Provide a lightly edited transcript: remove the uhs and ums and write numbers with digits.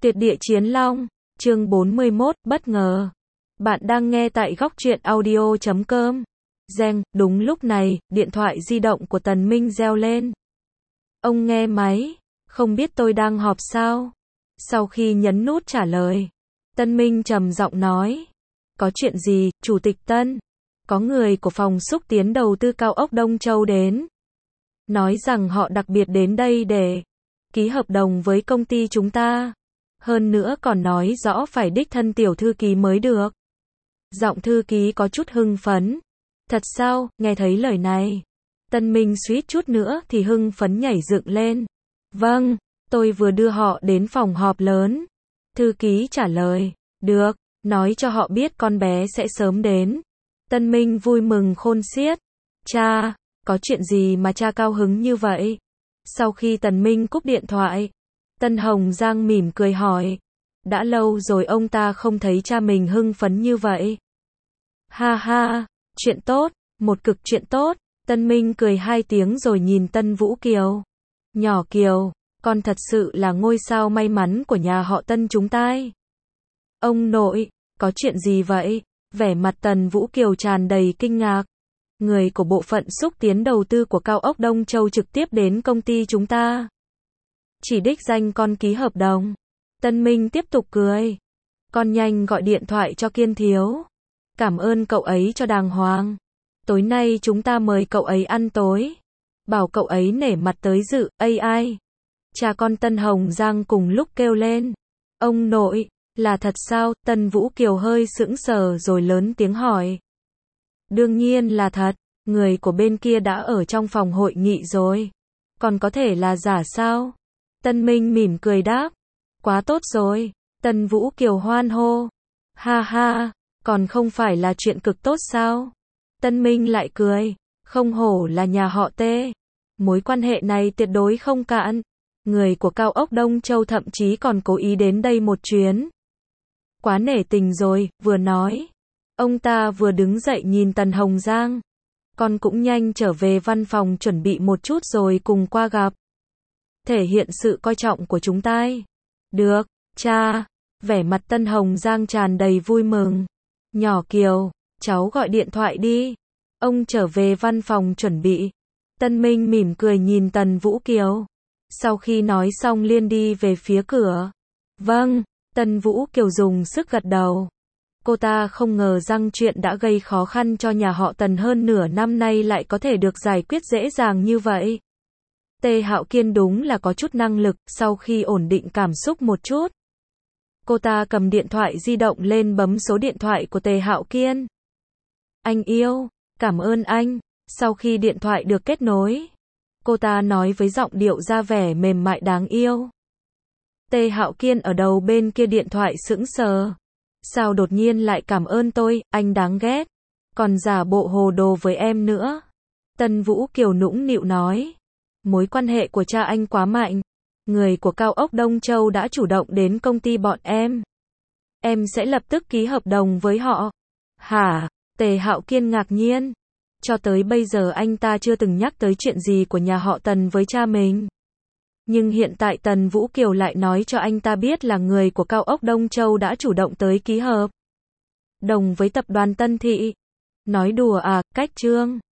Tuyệt địa chiến long, chương 41, bất ngờ. Bạn đang nghe tại góc truyện audio.com. Reng, đúng lúc này, điện thoại di động của Tần Minh reo lên. Ông nghe máy, không biết tôi đang họp sao? Sau khi nhấn nút trả lời, Tân Minh trầm giọng nói. Có chuyện gì, Chủ tịch Tân? Có người của phòng xúc tiến đầu tư cao ốc Đông Châu đến. Nói rằng họ đặc biệt đến đây để ký hợp đồng với công ty chúng ta. Hơn nữa còn nói rõ phải đích thân tiểu thư ký mới được. Giọng thư ký có chút hưng phấn. Thật sao, nghe thấy lời này. Tân Minh suýt chút nữa thì hưng phấn nhảy dựng lên. Vâng, tôi vừa đưa họ đến phòng họp lớn. Thư ký trả lời. Được, nói cho họ biết con bé sẽ sớm đến. Tân Minh vui mừng khôn xiết. Cha, có chuyện gì mà cha cao hứng như vậy? Sau khi Tần Minh cúp điện thoại, Tân Hồng Giang mỉm cười hỏi. Đã lâu rồi ông ta không thấy cha mình hưng phấn như vậy. Ha ha, chuyện tốt, một cực chuyện tốt. Tân Minh cười 2 tiếng rồi nhìn Tân Vũ Kiều. Nhỏ Kiều, con thật sự là ngôi sao may mắn của nhà họ Tân chúng ta. Ông nội, có chuyện gì vậy? Vẻ mặt Tần Vũ Kiều tràn đầy kinh ngạc. Người của bộ phận xúc tiến đầu tư của cao ốc Đông Châu trực tiếp đến công ty chúng ta. Chỉ đích danh con ký hợp đồng. Tân Minh tiếp tục cười. Con nhanh gọi điện thoại cho Kiên Thiếu. Cảm ơn cậu ấy cho đàng hoàng. Tối nay chúng ta mời cậu ấy ăn tối. Bảo cậu ấy nể mặt tới dự, ai. Cha con Tân Hồng Giang cùng lúc kêu lên. Ông nội, là thật sao? Tân Vũ Kiều hơi sững sờ rồi lớn tiếng hỏi. Đương nhiên là thật, người của bên kia đã ở trong phòng hội nghị rồi. Còn có thể là giả sao? Tân Minh mỉm cười đáp. Quá tốt rồi, Tân Vũ Kiều hoan hô. Ha ha, còn không phải là chuyện cực tốt sao? Tân Minh lại cười. Không hổ là nhà họ Tê. Mối quan hệ này tuyệt đối không cạn. Người của cao ốc Đông Châu thậm chí còn cố ý đến đây một chuyến. Quá nể tình rồi, vừa nói. Ông ta vừa đứng dậy nhìn Tần Hồng Giang. Con cũng nhanh trở về văn phòng chuẩn bị một chút rồi cùng qua gặp. Thể hiện sự coi trọng của chúng ta. Được, cha. Vẻ mặt Tân Hồng Giang tràn đầy vui mừng. Nhỏ Kiều, cháu gọi điện thoại đi. Ông trở về văn phòng chuẩn bị. Tân Minh mỉm cười nhìn Tần Vũ Kiều. Sau khi nói xong liền đi về phía cửa. Vâng, Tần Vũ Kiều dùng sức gật đầu. Cô ta không ngờ rằng chuyện đã gây khó khăn cho nhà họ Tần hơn nửa năm nay lại có thể được giải quyết dễ dàng như vậy. Tề Hạo Kiên đúng là có chút năng lực. Sau khi ổn định cảm xúc một chút, cô ta cầm điện thoại di động lên bấm số điện thoại của Tề Hạo Kiên. Anh yêu, cảm ơn anh. Sau khi điện thoại được kết nối, cô ta nói với giọng điệu ra vẻ mềm mại đáng yêu. Tề Hạo Kiên ở đầu bên kia điện thoại sững sờ. Sao đột nhiên lại cảm ơn tôi, anh đáng ghét. Còn giả bộ hồ đồ với em nữa. Tân Vũ Kiều nũng nịu nói. Mối quan hệ của cha anh quá mạnh. Người của cao ốc Đông Châu đã chủ động đến công ty bọn em. Em sẽ lập tức ký hợp đồng với họ. Hả? Tề Hạo Kiên ngạc nhiên. Cho tới bây giờ anh ta chưa từng nhắc tới chuyện gì của nhà họ Tần với cha mình. Nhưng hiện tại Tần Vũ Kiều lại nói cho anh ta biết là người của cao ốc Đông Châu đã chủ động tới ký hợp đồng với tập đoàn Tân Thị. Nói đùa à, cách trương.